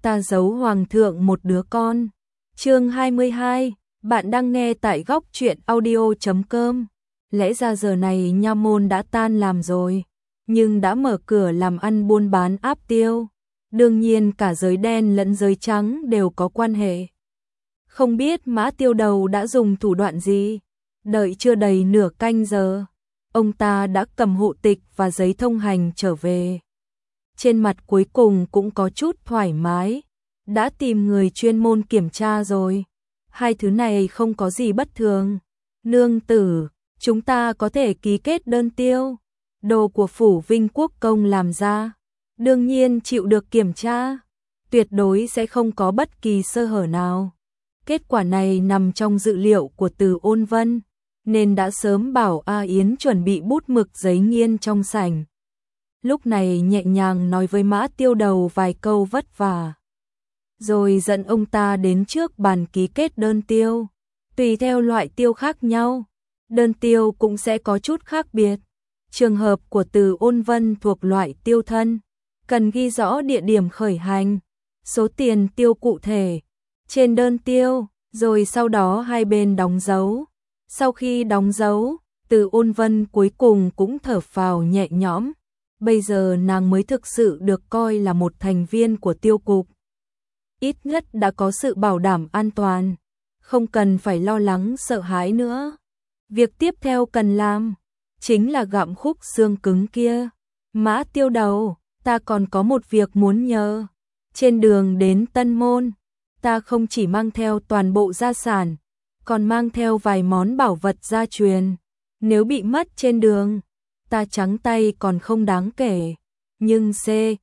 ta giấu hoàng thượng một đứa con. Chương 22, bạn đang nghe tại góc truyện audio.com. Lẽ ra giờ này nha môn đã tan làm rồi, nhưng đã mở cửa làm ăn buôn bán áp tiêu. Đương nhiên cả giới đen lẫn giới trắng đều có quan hệ. Không biết Mã Tiêu Đầu đã dùng thủ đoạn gì, đợi chưa đầy nửa canh giờ, ông ta đã cầm hộ tịch và giấy thông hành trở về. Trên mặt cuối cùng cũng có chút thoải mái, đã tìm người chuyên môn kiểm tra rồi. Hai thứ này không có gì bất thường. Nương tử, chúng ta có thể ký kết đơn tiêu. Đồ của phủ Vinh Quốc công làm ra, đương nhiên chịu được kiểm tra, tuyệt đối sẽ không có bất kỳ sơ hở nào. Kết quả này nằm trong dự liệu của Từ Ôn Vân, nên đã sớm bảo A Yến chuẩn bị bút mực giấy nghiên trong sảnh. Lúc này nhẹ nhàng nói với Mã Tiêu Đầu vài câu vất vả, rồi dẫn ông ta đến trước bàn ký kết đơn tiêu. Tùy theo loại tiêu khác nhau, đơn tiêu cũng sẽ có chút khác biệt. Trường hợp của Từ Ôn Vân thuộc loại tiêu thân, cần ghi rõ địa điểm khởi hành, số tiền tiêu cụ thể trên đơn tiêu, rồi sau đó hai bên đóng dấu. Sau khi đóng dấu, Từ Ôn Vân cuối cùng cũng thở phào nhẹ nhõm. Bây giờ nàng mới thực sự được coi là một thành viên của tiêu cục. Ít nhất đã có sự bảo đảm an toàn, không cần phải lo lắng sợ hãi nữa. Việc tiếp theo cần làm chính là gặm khúc xương cứng kia. Mã Tiêu Đầu, ta còn có một việc muốn nhờ. Trên đường đến Tân Môn, ta không chỉ mang theo toàn bộ gia sản, còn mang theo vài món bảo vật gia truyền. Nếu bị mất trên đường, ta trắng tay còn không đáng kể, nhưng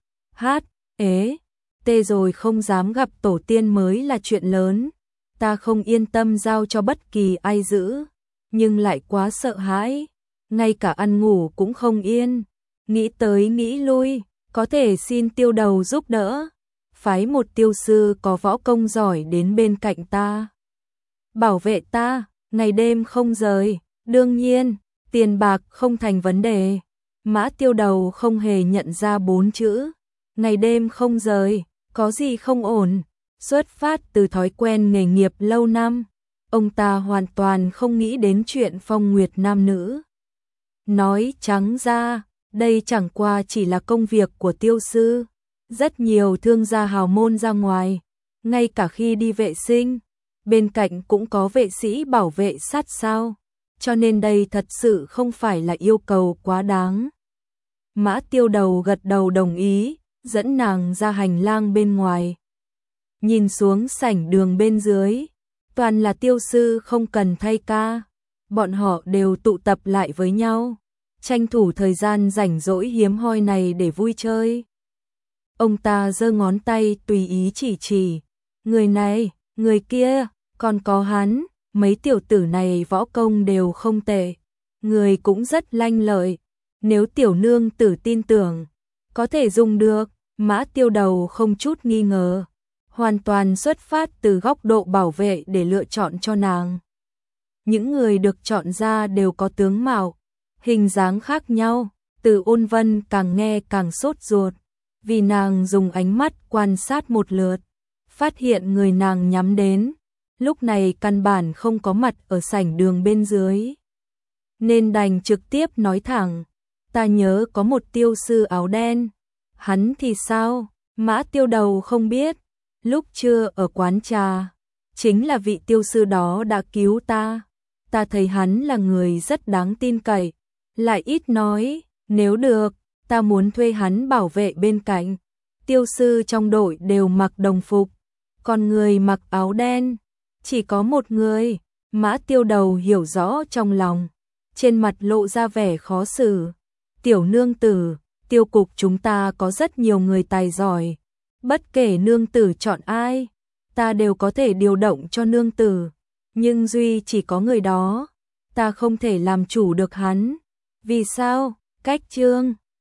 T rồi không dám gặp tổ tiên mới là chuyện lớn. Ta không yên tâm giao cho bất kỳ ai giữ, nhưng lại quá sợ hãi, ngay cả ăn ngủ cũng không yên. Nghĩ tới nghĩ lui, có thể xin Tiêu Đầu giúp đỡ, phái một tiêu sư có võ công giỏi đến bên cạnh ta, bảo vệ ta, ngày đêm không rời. Đương nhiên, tiền bạc không thành vấn đề. Mã Tiêu Đầu không hề nhận ra 4 chữ ngày đêm không rời có gì không ổn. Xuất phát từ thói quen nghề nghiệp lâu năm, ông ta hoàn toàn không nghĩ đến chuyện phong nguyệt nam nữ. Nói trắng ra, đây chẳng qua chỉ là công việc của tiêu sư. Rất nhiều thương gia hào môn ra ngoài, ngay cả khi đi vệ sinh, bên cạnh cũng có vệ sĩ bảo vệ sát sao, cho nên đây thật sự không phải là yêu cầu quá đáng. Mã Tiêu Đầu gật đầu đồng ý, dẫn nàng ra hành lang bên ngoài. Nhìn xuống sảnh đường bên dưới, toàn là tiêu sư không cần thay ca, bọn họ đều tụ tập lại với nhau, tranh thủ thời gian rảnh rỗi hiếm hoi này để vui chơi. Ông ta giơ ngón tay tùy ý chỉ, người này, người kia, còn có hắn, mấy tiểu tử này võ công đều không tệ, người cũng rất lanh lợi, nếu tiểu nương tử tin tưởng, có thể dùng được. Mã Tiêu Đầu không chút nghi ngờ, hoàn toàn xuất phát từ góc độ bảo vệ để lựa chọn cho nàng. Những người được chọn ra đều có tướng mạo, hình dáng khác nhau. Từ Ôn Vân càng nghe càng sốt ruột, vì nàng dùng ánh mắt quan sát một lượt, phát hiện người nàng nhắm đến lúc này căn bản không có mặt ở sảnh đường bên dưới, nên đành trực tiếp nói thẳng, ta nhớ có một tiêu sư áo đen. Hắn thì sao? Mã Tiêu Đầu không biết, lúc trưa ở quán trà, chính là vị tiêu sư đó đã cứu ta. Ta thấy hắn là người rất đáng tin cậy, lại ít nói, nếu được, ta muốn thuê hắn bảo vệ bên cạnh. Tiêu sư trong đội đều mặc đồng phục, còn người mặc áo đen chỉ có một người. Mã Tiêu Đầu hiểu rõ trong lòng, trên mặt lộ ra vẻ khó xử. Tiểu nương tử, tiêu cục chúng ta có rất nhiều người tài giỏi, bất kể nương tử chọn ai, ta đều có thể điều động cho nương tử, nhưng duy chỉ có người đó, ta không thể làm chủ được hắn. Vì sao? Cách chương